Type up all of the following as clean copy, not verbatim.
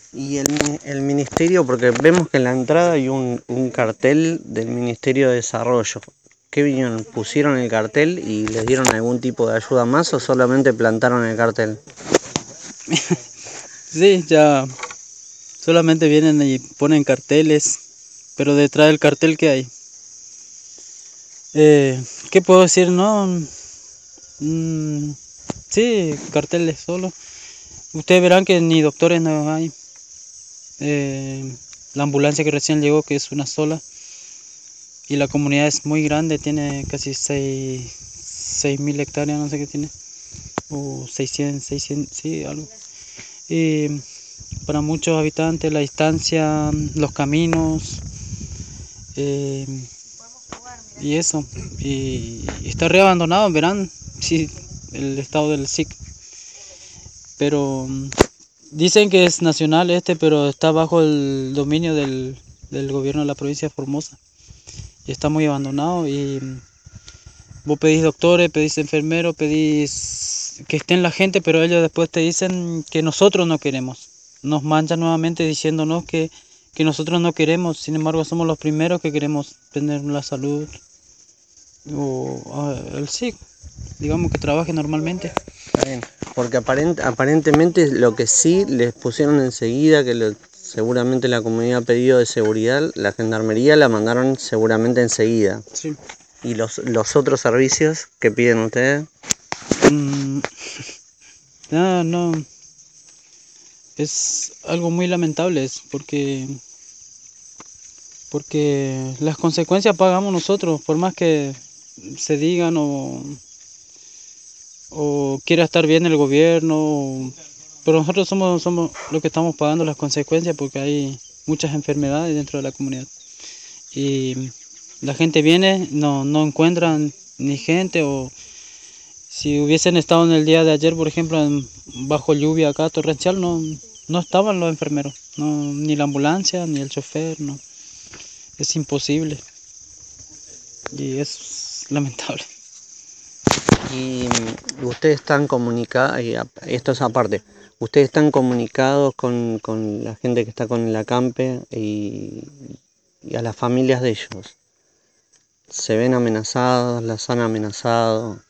Y el ministerio, porque vemos que en la entrada hay un cartel del Ministerio de Desarrollo. ¿Qué vinieron? ¿Pusieron el cartel y les dieron algún tipo de ayuda más o solamente plantaron el cartel? Sí, ya solamente vienen y ponen carteles, pero detrás del cartel ¿qué hay? ¿Qué puedo decir? No, sí, carteles solo. Ustedes verán que ni doctores no hay. La ambulancia que recién llegó, que es una sola, y la comunidad es muy grande, tiene casi 6.000 hectáreas, no sé qué tiene, o 600, sí, algo. Y para muchos habitantes la distancia, los caminos, eh, y eso, y está re abandonado, verán, sí, el estado del SIC, pero dicen que es nacional pero está bajo el dominio del gobierno de la provincia de Formosa, y está muy abandonado, y vos pedís doctores, pedís enfermeros, pedís que estén la gente, pero ellos después te dicen que nosotros no queremos. Nos manchan nuevamente diciéndonos que nosotros no queremos, sin embargo somos los primeros que queremos tener la salud o el SIC, digamos que trabaje normalmente. Está bien. Porque aparentemente lo que sí les pusieron enseguida, seguramente la comunidad ha pedido de seguridad, la gendarmería la mandaron seguramente enseguida. Sí. ¿Y los otros servicios que piden ustedes? No, no, es algo muy lamentable, porque las consecuencias pagamos nosotros, por más que se digan o quiera estar bien el gobierno, pero nosotros somos los que estamos pagando las consecuencias porque hay muchas enfermedades dentro de la comunidad. Y la gente viene, no encuentran ni gente, o si hubiesen estado en el día de ayer, por ejemplo, bajo lluvia acá torrencial, no estaban los enfermeros, no, ni la ambulancia, ni el chofer, no. Es imposible y es lamentable. Y ustedes están comunicados, esto es aparte, ustedes están comunicados con la gente que está con el acampe y a las familias de ellos. ¿Se ven amenazados? ¿Las han amenazado?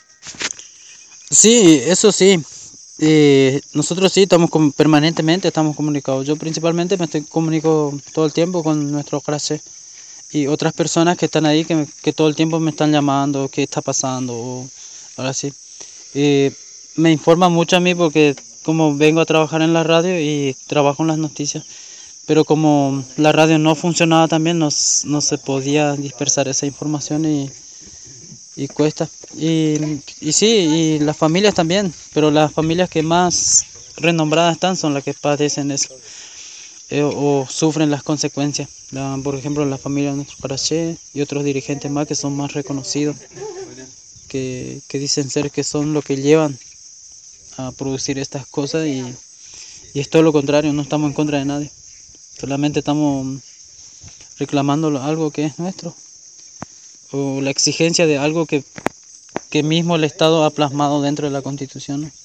Sí, eso sí. Nosotros sí estamos permanentemente estamos comunicados. Yo principalmente comunico todo el tiempo con nuestros clases y otras personas que están ahí que todo el tiempo me están llamando, qué está pasando, o ahora sí. Eh, Me informan mucho a mí porque como vengo a trabajar en la radio y trabajo en las noticias, pero como la radio no funcionaba también, no se podía dispersar esa información y cuesta. Y sí, y las familias también, pero las familias que más renombradas están son las que padecen eso, o sufren las consecuencias. Por ejemplo, la familia de nuestro Paraché y otros dirigentes más que son más reconocidos, que dicen ser que son los que llevan a producir estas cosas, y es todo lo contrario, no estamos en contra de nadie, solamente estamos reclamando algo que es nuestro, o la exigencia de algo que mismo el Estado ha plasmado dentro de la Constitución, ¿no?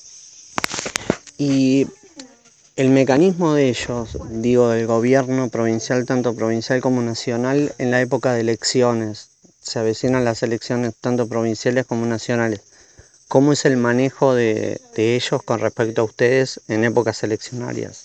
Y el mecanismo de ellos, digo, del gobierno provincial, tanto provincial como nacional, en la época de elecciones, se avecinan las elecciones tanto provinciales como nacionales. ¿Cómo es el manejo de ellos con respecto a ustedes en épocas eleccionarias?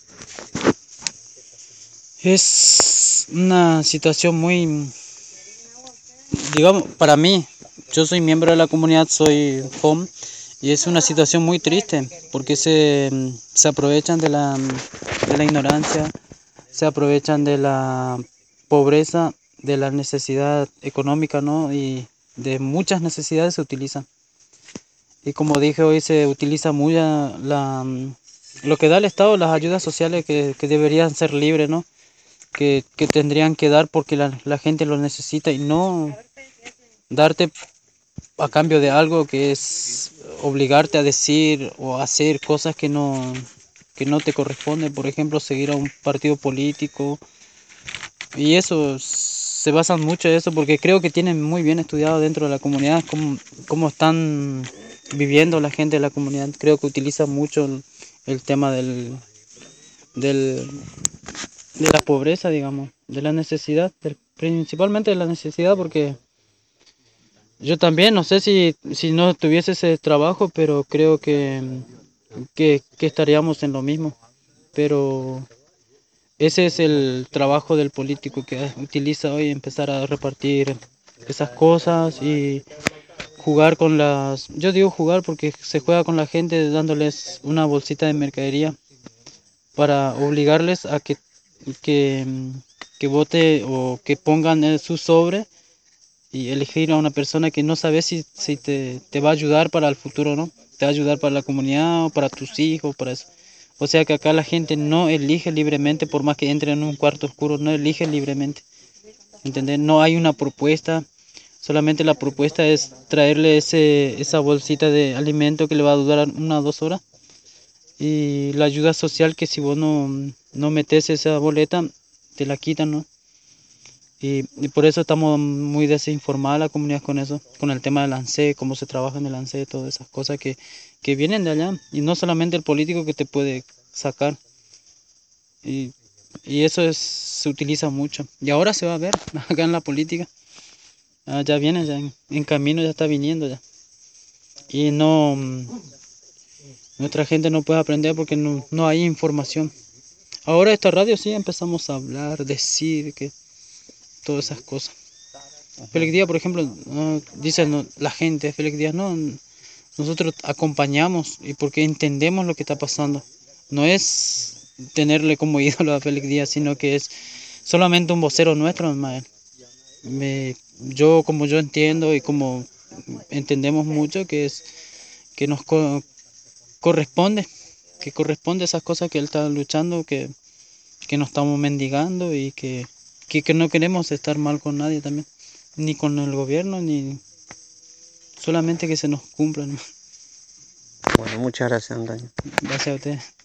Es una situación muy, digamos, para mí, yo soy miembro de la comunidad, soy FOM, y es una situación muy triste, porque se aprovechan de la ignorancia, se aprovechan de la pobreza, de la necesidad económica, ¿no? Y de muchas necesidades se utilizan. Y como dije hoy, se utiliza muy lo que da el Estado, las ayudas sociales que deberían ser libres, ¿no? Que tendrían que dar porque la gente lo necesita, y no darte a cambio de algo que es obligarte a decir o hacer cosas que no te corresponden, por ejemplo, seguir a un partido político. Y eso, se basan mucho en eso porque creo que tienen muy bien estudiado dentro de la comunidad cómo están viviendo la gente de la comunidad. Creo que utilizan mucho el tema del del, de la pobreza, digamos, de la necesidad, principalmente de la necesidad, porque yo también, no sé si no tuviese ese trabajo, pero creo que estaríamos en lo mismo. Pero ese es el trabajo del político que utiliza hoy, empezar a repartir esas cosas y jugar con las... Yo digo jugar porque se juega con la gente dándoles una bolsita de mercadería para obligarles a que, mm, que vote o que pongan en su sobre y elegir a una persona que no sabes si te va a ayudar para el futuro o no. Te va a ayudar para la comunidad o para tus hijos, para eso. O sea que acá la gente no elige libremente, por más que entre en un cuarto oscuro, no elige libremente. ¿Entendés? No hay una propuesta, solamente la propuesta es traerle esa bolsita de alimento que le va a durar 1 o 2 horas. Y la ayuda social que si vos no metes esa boleta, te la quitan, ¿no? Y por eso estamos muy desinformadas la comunidad con eso, con el tema del ANSE, cómo se trabaja en el ANSE, todas esas cosas que vienen de allá. Y no solamente el político que te puede sacar. Y, y eso se utiliza mucho. Y ahora se va a ver acá en la política. Ya viene, ya en camino, ya está viniendo ya. Y nuestra gente no puede aprender porque no hay información. Ahora esta radio sí empezamos a hablar, decir que todas esas cosas. Félix Díaz, por ejemplo, dice la gente, Félix Díaz, no, nosotros acompañamos y porque entendemos lo que está pasando. No es tenerle como ídolo a Félix Díaz, sino que es solamente un vocero nuestro, hermano. Como yo entiendo y como entendemos mucho, que nos corresponde, que corresponde esas cosas que él está luchando, que no estamos mendigando y que no queremos estar mal con nadie también, ni con el gobierno, ni solamente que se nos cumplan. Bueno, muchas gracias, Antonio. Gracias a ustedes.